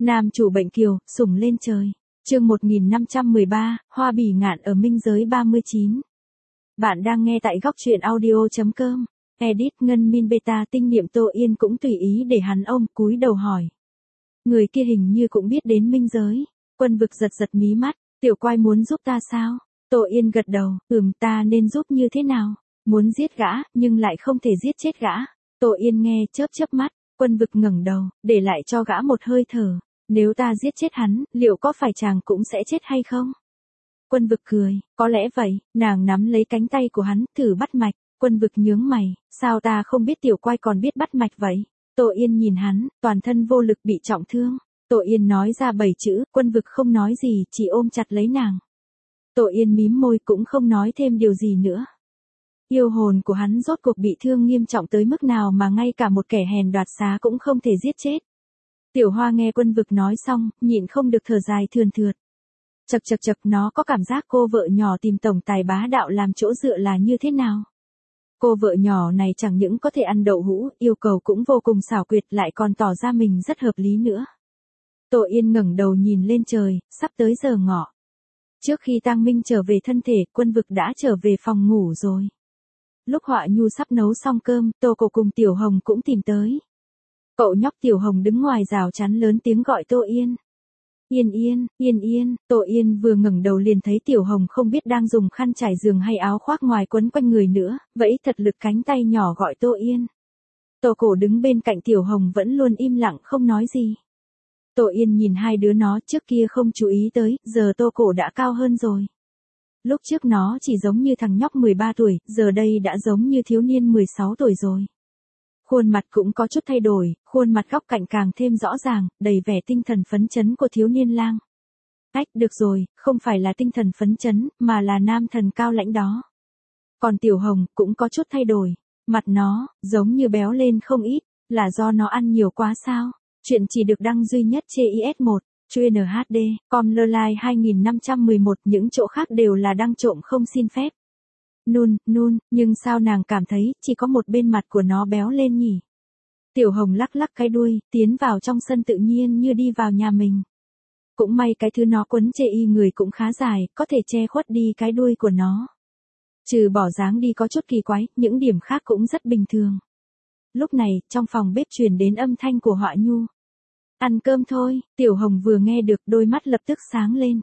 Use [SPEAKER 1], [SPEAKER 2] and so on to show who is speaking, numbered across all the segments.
[SPEAKER 1] Nam chủ bệnh kiều, sủng lên trời. Chương 1513, Hoa bỉ ngạn ở minh giới 39. Bạn đang nghe tại góc truyện audio.com. Edit Ngân Min Beta tinh niệm Tô Yên cũng tùy ý để hắn ôm, cúi đầu hỏi. Người kia hình như cũng biết đến minh giới. Quân vực giật giật mí mắt, tiểu quai muốn giúp ta sao? Tô Yên gật đầu, ta nên giúp như thế nào? Muốn giết gã, nhưng lại không thể giết chết gã. Tô Yên nghe chớp chớp mắt, Quân vực ngẩng đầu, để lại cho gã một hơi thở. Nếu ta giết chết hắn, liệu có phải chàng cũng sẽ chết hay không? Quân vực cười, có lẽ vậy. Nàng nắm lấy cánh tay của hắn, thử bắt mạch. Quân vực nhướng mày, sao ta không biết tiểu quai còn biết bắt mạch vậy? Tô Yên nhìn hắn, toàn thân vô lực bị trọng thương. Tô Yên nói ra 7 chữ, Quân vực không nói gì, chỉ ôm chặt lấy nàng. Tô Yên mím môi cũng không nói thêm điều gì nữa. Yêu hồn của hắn rốt cuộc bị thương nghiêm trọng tới mức nào mà ngay cả một kẻ hèn đoạt xá cũng không thể giết chết. Tiểu Hoa nghe Quân vực nói xong, nhịn không được thở dài thườn thượt. Chậc, nó có cảm giác cô vợ nhỏ tìm tổng tài bá đạo làm chỗ dựa là như thế nào? Cô vợ nhỏ này chẳng những có thể ăn đậu hũ, yêu cầu cũng vô cùng xảo quyệt, lại còn tỏ ra mình rất hợp lý nữa. Tô Yên ngẩng đầu nhìn lên trời, sắp tới giờ ngọ. Trước khi Tang Minh trở về thân thể, Quân vực đã trở về phòng ngủ rồi. Lúc Họa Nhu sắp nấu xong cơm, Tô Cổ cùng Tiểu Hồng cũng tìm tới. Cậu nhóc Tiểu Hồng đứng ngoài rào chắn lớn tiếng gọi Tô Yên. Yên. Tô Yên vừa ngẩng đầu liền thấy Tiểu Hồng không biết đang dùng khăn trải giường hay áo khoác ngoài quấn quanh người nữa, vẫy thật lực cánh tay nhỏ gọi Tô Yên. Tô Cổ đứng bên cạnh Tiểu Hồng vẫn luôn im lặng không nói gì. Tô Yên nhìn hai đứa nó, trước kia không chú ý tới, giờ Tô Cổ đã cao hơn rồi. Lúc trước nó chỉ giống như thằng nhóc 13 tuổi, giờ đây đã giống như thiếu niên 16 tuổi rồi. Khuôn mặt cũng có chút thay đổi, khuôn mặt góc cạnh càng thêm rõ ràng, đầy vẻ tinh thần phấn chấn của thiếu niên lang. Được rồi, không phải là tinh thần phấn chấn, mà là nam thần cao lãnh đó. Còn Tiểu Hồng cũng có chút thay đổi, mặt nó, giống như béo lên không ít, là do nó ăn nhiều quá sao? Chuyện chỉ được đăng duy nhất trên IS1, Chuyên HD, Comlerline 2511, những chỗ khác đều là đăng trộm không xin phép. Nun, nhưng sao nàng cảm thấy chỉ có một bên mặt của nó béo lên nhỉ? Tiểu Hồng lắc lắc cái đuôi, tiến vào trong sân tự nhiên như đi vào nhà mình. Cũng may cái thứ nó quấn chê y người cũng khá dài, có thể che khuất đi cái đuôi của nó. Trừ bỏ dáng đi có chút kỳ quái, những điểm khác cũng rất bình thường. Lúc này, trong phòng bếp truyền đến âm thanh của Họa Nhu. Ăn cơm thôi, Tiểu Hồng vừa nghe được đôi mắt lập tức sáng lên.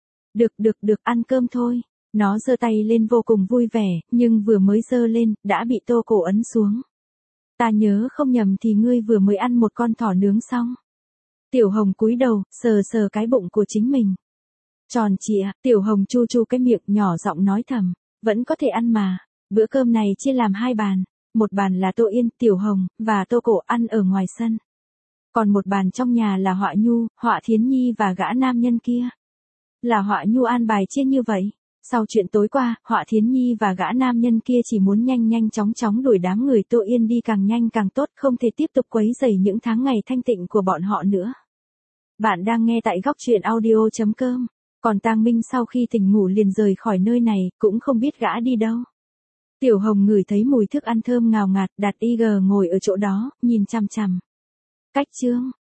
[SPEAKER 1] Được, ăn cơm thôi. Nó giơ tay lên vô cùng vui vẻ, nhưng vừa mới giơ lên, đã bị Tô Cổ ấn xuống. Ta nhớ không nhầm thì ngươi vừa mới ăn một con thỏ nướng xong. Tiểu Hồng cúi đầu, sờ cái bụng của chính mình. Tròn trịa, Tiểu Hồng chu cái miệng nhỏ giọng nói thầm, vẫn có thể ăn mà. Bữa cơm này chia làm 2 bàn, một bàn là Tô Yên, Tiểu Hồng, và Tô Cổ ăn ở ngoài sân. Còn một bàn trong nhà là Họa Nhu, Họa Thiến Nhi và gã nam nhân kia. Là Họa Nhu an bài chia như vậy. Sau chuyện tối qua, Họa Thiến Nhi và gã nam nhân kia chỉ muốn nhanh chóng đuổi đám người Tô Yên đi càng nhanh càng tốt, không thể tiếp tục quấy rầy những tháng ngày thanh tịnh của bọn họ nữa. Bạn đang nghe tại góc truyện audio.com. Còn Tang Minh sau khi tỉnh ngủ liền rời khỏi nơi này, cũng không biết gã đi đâu. Tiểu Hồng ngửi thấy mùi thức ăn thơm ngào ngạt, đặt IG ngồi ở chỗ đó, nhìn chằm chằm. Cách chương,